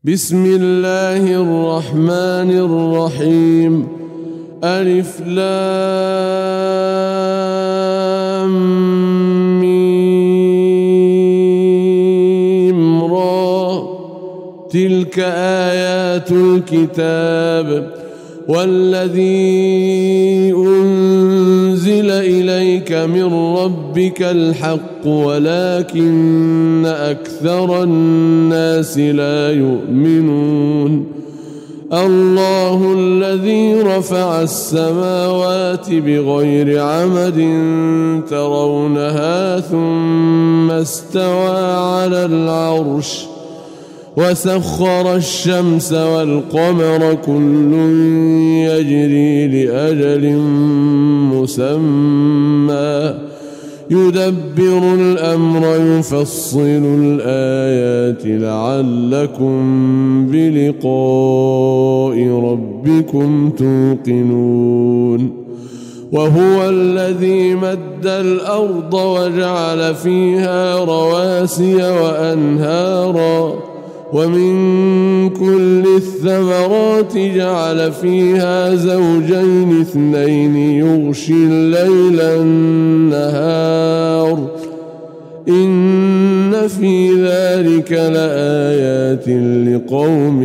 بسم الله الرحمن الرحيم. ألف لام ميم را، تلك آيات الكتاب والذي أنزل إليك من ربك الحق ولكن أكثر الناس لا يؤمنون. الله الذي رفع السماوات بغير عمد ترونها ثم استوى على العرش وسخر الشمس والقمر كل يجري لأجل مسمى يدبر الأمر يفصل الآيات لعلكم بلقاء ربكم توقنون. وهو الذي مد الأرض وجعل فيها رواسي وأنهارا ومن كل الثمرات جعل فيها زوجين اثنين يغشي الليل النهار إن في ذلك لآيات لقوم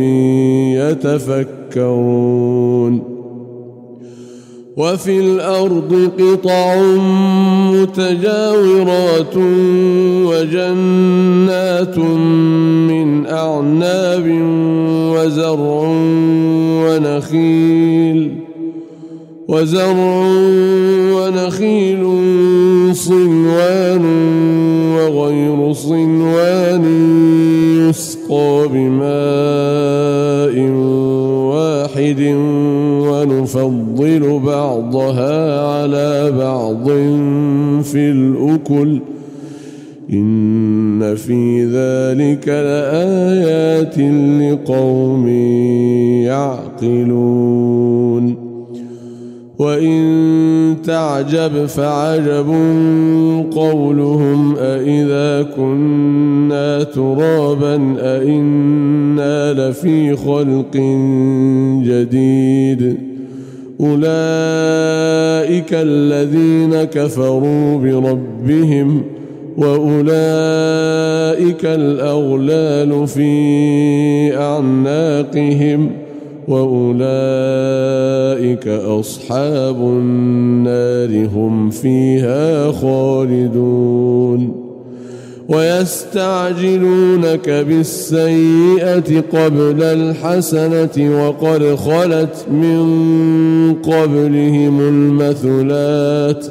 يتفكرون. وفي الأرض قطع متجاورات وجنات من أعناب وزرع ونخيل صنوان وغير صنوان يسقى بماء واحد ونفضل بعضها على بعض في الأكل إن في ذلك لآيات لقوم يعقلون. وإن تعجب فعجب قولهم أإذا كنا ترابا أإنا لفي خلق جديد أولئك الذين كفروا بربهم وأولئك الأغلال في أعناقهم وأولئك أصحاب النار هم فيها خالدون. ويستعجلونك بالسيئة قبل الحسنة وقد خلت من قبلهم المثلات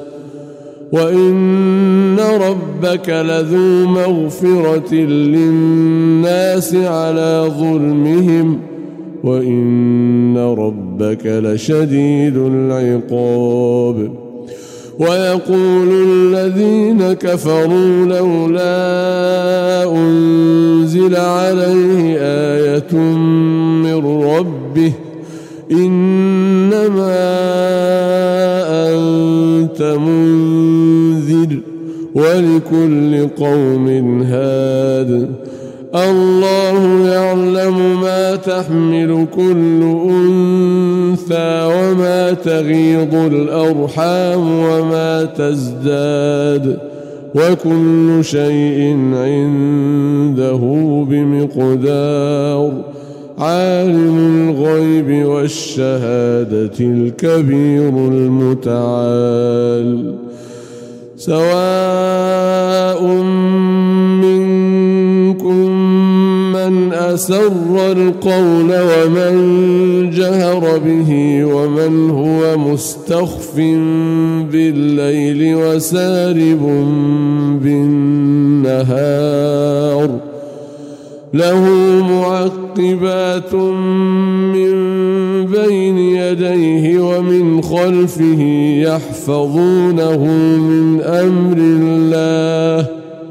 وإن ربك لذو مغفرة للناس على ظلمهم وإن ربك لشديد العقاب. ويقول الذين كفروا لولا أنزل عليه آية من ربه إنما أنت منذر ولكل قوم هاد الله يعلم ما تحمل كل أنثى وما تغيض الأرحام وما تزداد وكل شيء عنده بمقدار. عالم الغيب والشهادة الكبير المتعال. سواء منكم من أسر القول ومن جهر به ومن هو مستخف بالليل وسارب بالنهار له معقبات من بين يديه ومن خلفه يحفظونه من أمر الله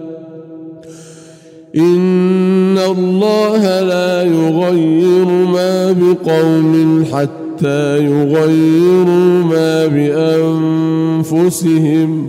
إن الله لا يغير ما بقوم حتى يغيروا ما بأنفسهم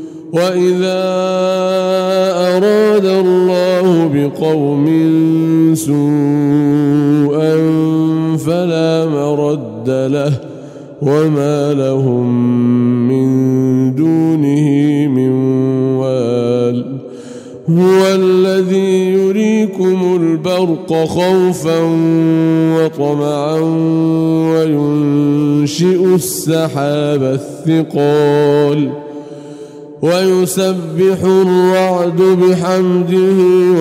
وإذا أراد الله بقوم سوءا فلا مرد له وما لهم من دونه من وال هو الذي يريكم البرق خوفا وطمعا وينشئ السحاب الثقال ويسبح الرعد بحمده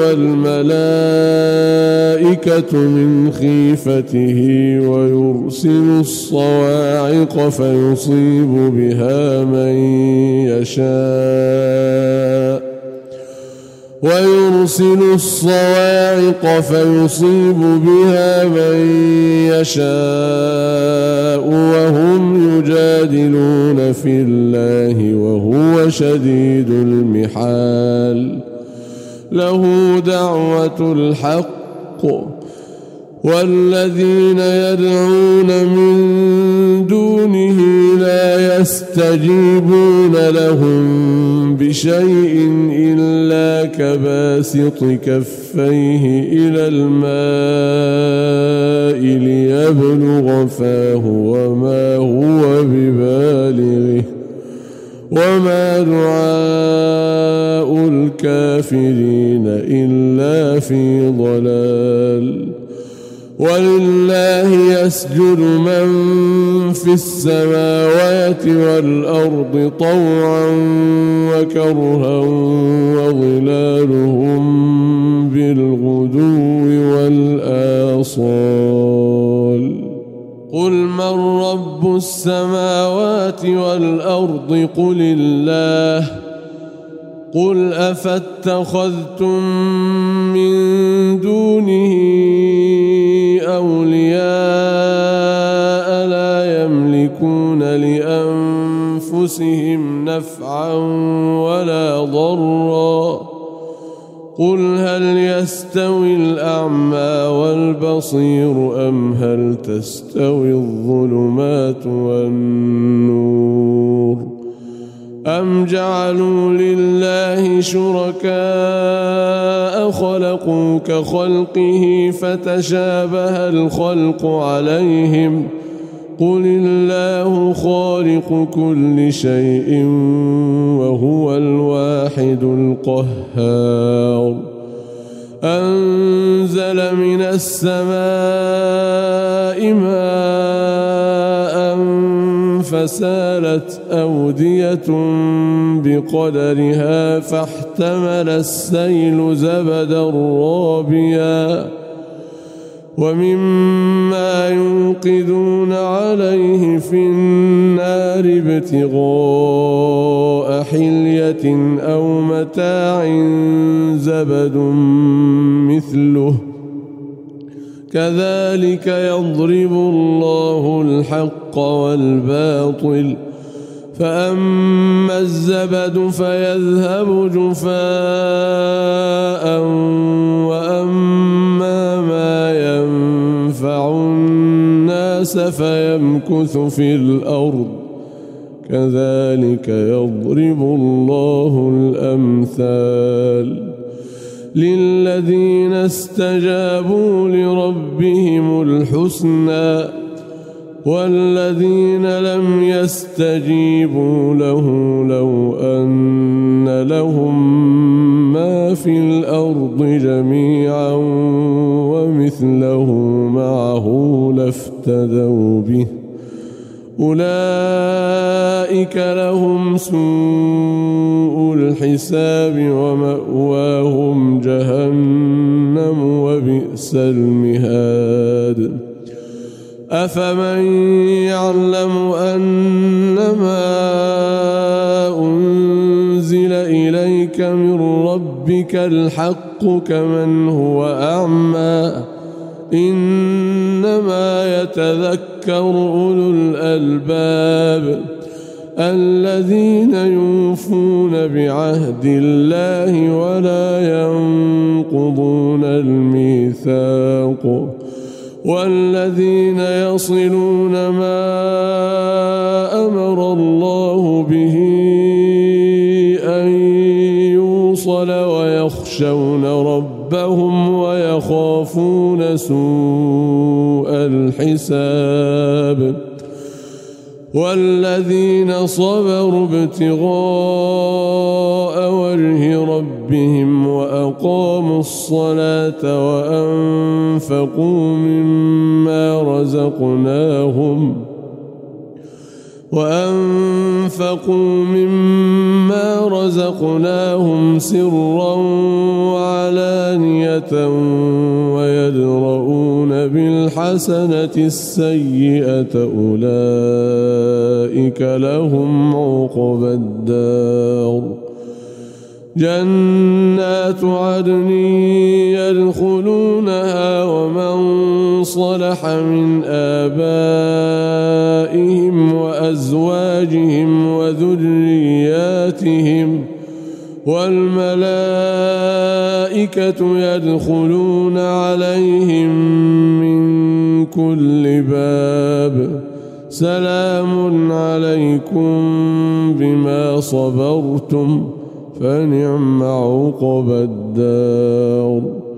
والملائكة من خيفته ويرسل الصواعق فيصيب بها من يشاء وهم يجادلون في الله وهو شديد المحال له دعوة الحق والذين يدعون من دونه لا يستجيبون لهم بشيء إلا كباسط كفيه إلى الماء ليبلغ فاه وما هو ببالغه وما دعاء الكافرين إلا في ضلال ولله يسجد من في السماوات والأرض طوعا وكرها وظلالهم بالغدو والآصال قل من رب السماوات والأرض قل الله قل أفاتخذتم من دونه أولياء لا يملكون لأنفسهم نفعا ولا ضرا قل هل يستوي الأعمى والبصير أم هل تستوي الظلمات والنور أم جعلوا لله شركاء خلقوا كخلقه فتشابه الخلق عليهم قل الله خالق كل شيء وهو الواحد القهار أنزل من السماء ماء فسالت أودية بقدرها فاحتمل السيل زبدا رابيا ومما يوقدون عليه في النار ابتغاء حلية أو متاع زبد مثله كذلك يضرب الله الحق والباطل فأما الزبد فيذهب جفاء وأما ما ينفع الناس فيمكث في الأرض كذلك يضرب الله الأمثال للذين استجابوا لربهم الحسنى والذين لم يستجيبوا له لو أن لهم ما في الأرض جميعا ومثله معه لافتدوا به أولئك لهم سوء الحساب ومأواهم جهنم وبئس المهاد أفمن يعلم أنما أنزل إليك من ربك الحق كمن هو أعمى إنما يتذكر أولو الألباب الذين يوفون بعهد الله ولا ينقضون الميثاق والذين يصلون ما أمر الله به أن يوصل ويخشون ربهم ويخافون يخافون سوء الحساب والذين صبروا ابتغاء وجه ربهم وأقاموا الصلاة وأنفقوا مما رزقناهم سرا وعلانية ويدرؤون بالحسنة السيئة أولئك لهم عقبى الدار جنات عدن يدخلونها ومن صلح من آبائهم وأزواجهم وذرياتهم والملائكة يدخلون عليهم من كل باب سلام عليكم بما صبرتم فنعم عقبى الدار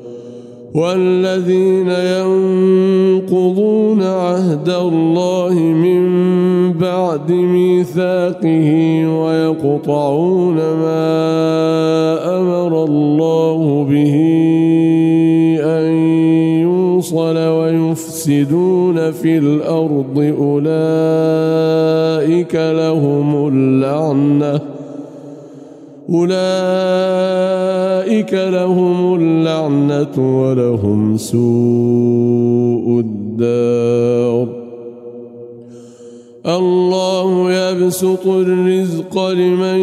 والذين ينقضون عهد الله من بعد ميثاقه ويقطعون ما أمر الله به أن يوصل ويفسدون في الأرض أولئك لهم اللعنة ولهم سوء الدار الله يبسط الرزق لمن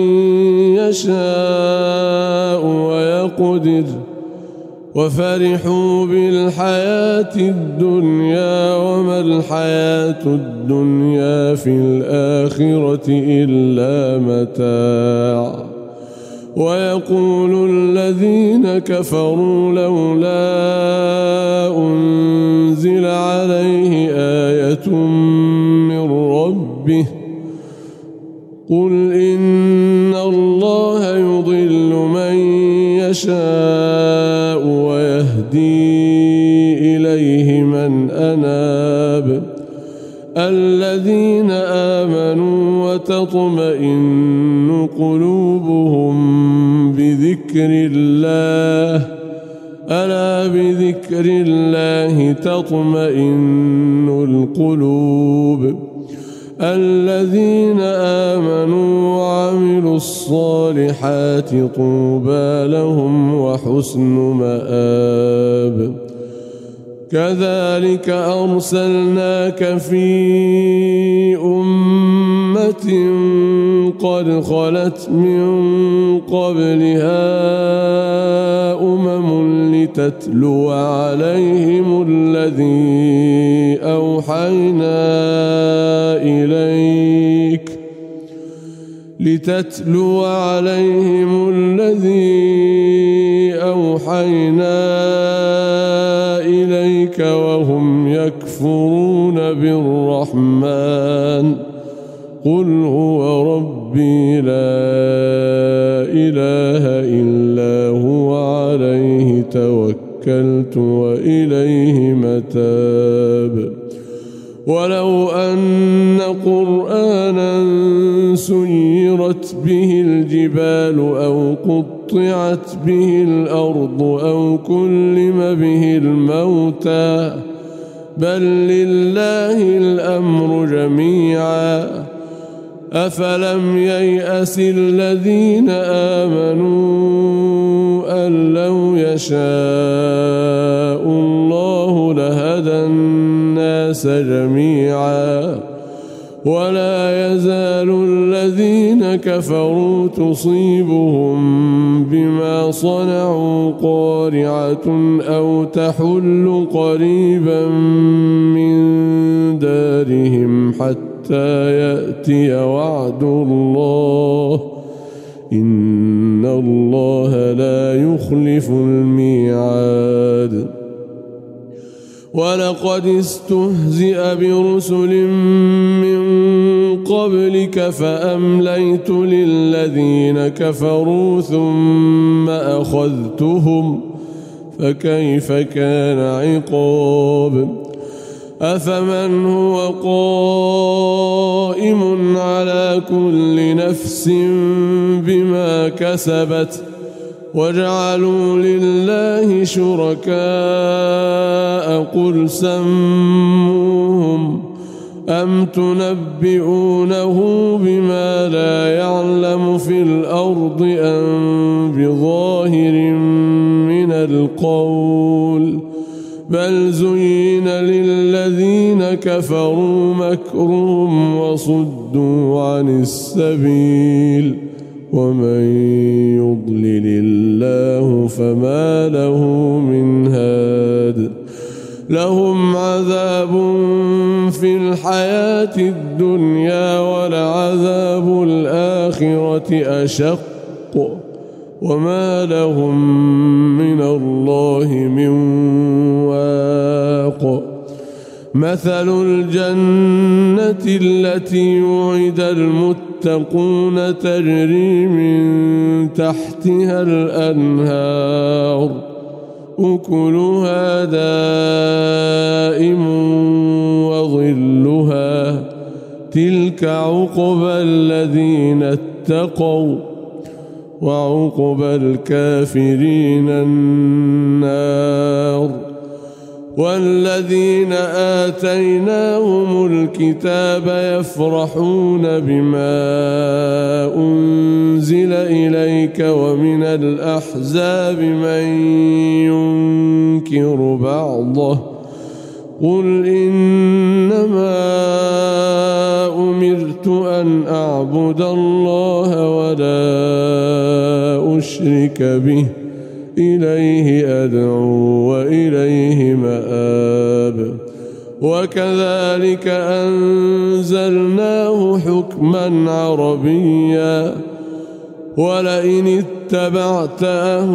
يشاء ويقدر وفرحوا بالحياة الدنيا وما الحياة الدنيا في الآخرة إلا متاع ويقول الذين كفروا لولا أنزل عليه آية من ربه قل إن الله يضل من يشاء ويهدي إليه من أناب الذين آمنوا وتطمئن قلوبهم بذكر الله ألا بذكر الله تطمئن القلوب الذين آمنوا وعملوا الصالحات طوبى لهم وحسن مآب كذلك أرسلناك في أمة قد خلت من قبلها لتتلو عليهم الذي أوحينا إليك وهم يكفرون بالرحمن قل هو ربي لا إله إلا هو عليه توكلت وإليه متاب ولو أن قرآنا سيرت به الجبال أو قطعت به الأرض أو كلم به الموتى بل لله الأمر جميعا أفلم ييأس الذين آمنوا أن لو يشاء الله لهدى الناس جميعا ولا يزال الذين كفروا تصيبهم بما صنعوا قارعة أو تحل قريبا من دارهم حتى يأتي وعد الله إن الله لا يخلف الميعاد ولقد استهزئ برسل من قبلك فأمليت للذين كفروا ثم فكيف كان عقاب أفمن هو قائم على كل نفس بما كسبت وجعلوا لله شركاء قل سموهم أم تنبئونه بما لا يعلم في الأرض أم بظاهر من القول بل زين للذين كفروا مكرهم وصدوا عن السبيل ومن يضلل الله فما له من هاد لهم عذاب في الحياة الدنيا ولعذاب الآخرة أشق وما لهم من الله من واق مثل الجنة التي وعد المتقون تجري من تحتها الأنهار أكلها دائم وظلها تلك عقبى الذين اتقوا وعقبى الكافرين النار والذين آتيناهم الكتاب يفرحون بما أنزل إليك ومن الأحزاب من ينكر بعضه قل إنما أمرت أن أعبد الله ولا أشرك به إليه أدعو وإليه مآب وكذلك أنزلناه حكما عربيا ولئن اتبعت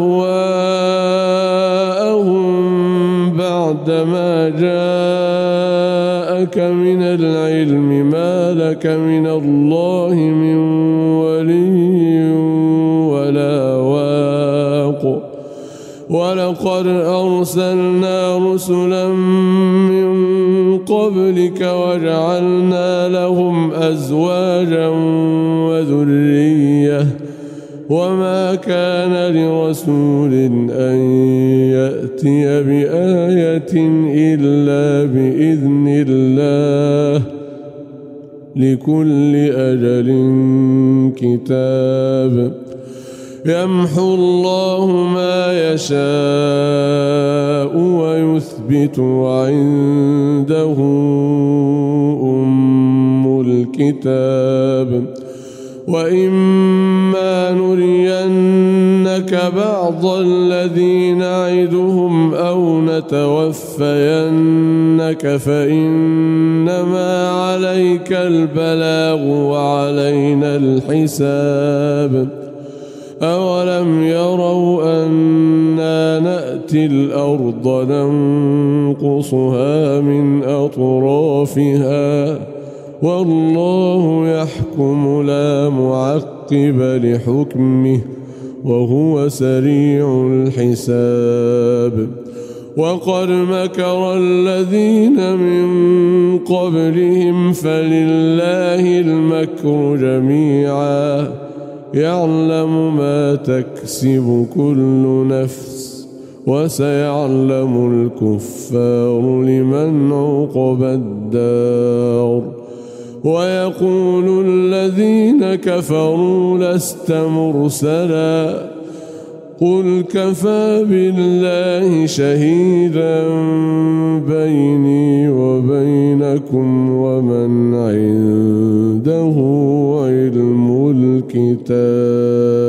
أهواءهم بعدما جاءك من العلم ما لك من الله من ولي ولا واق ولقد أرسلنا رسلا من قبلك وجعلنا لهم أزواجا وذرية وما كان لرسول أن يأتي بآية إلا بإذن الله لكل أجل كتاب يمحو الله ما يشاء ويثبت وعنده أم الكتاب وإما نرينك بعض الذي نعدهم أو نتوفينك فإنما عليك البلاغ وعلينا الحساب أولم يروا أنا نأتي الأرض ننقصها من أطرافها والله يحكم لا معقب لحكمه وهو سريع الحساب وقد مكر الذين من قبلهم فلله المكر جميعا يعلم ما تكسب كل نفس وسيعلم الكفار لمن عقبى الدار ويقول الذين كفروا لست مرسلا قل كفى بالله شهيدا بيني وبينكم ومن عنده علم الكتاب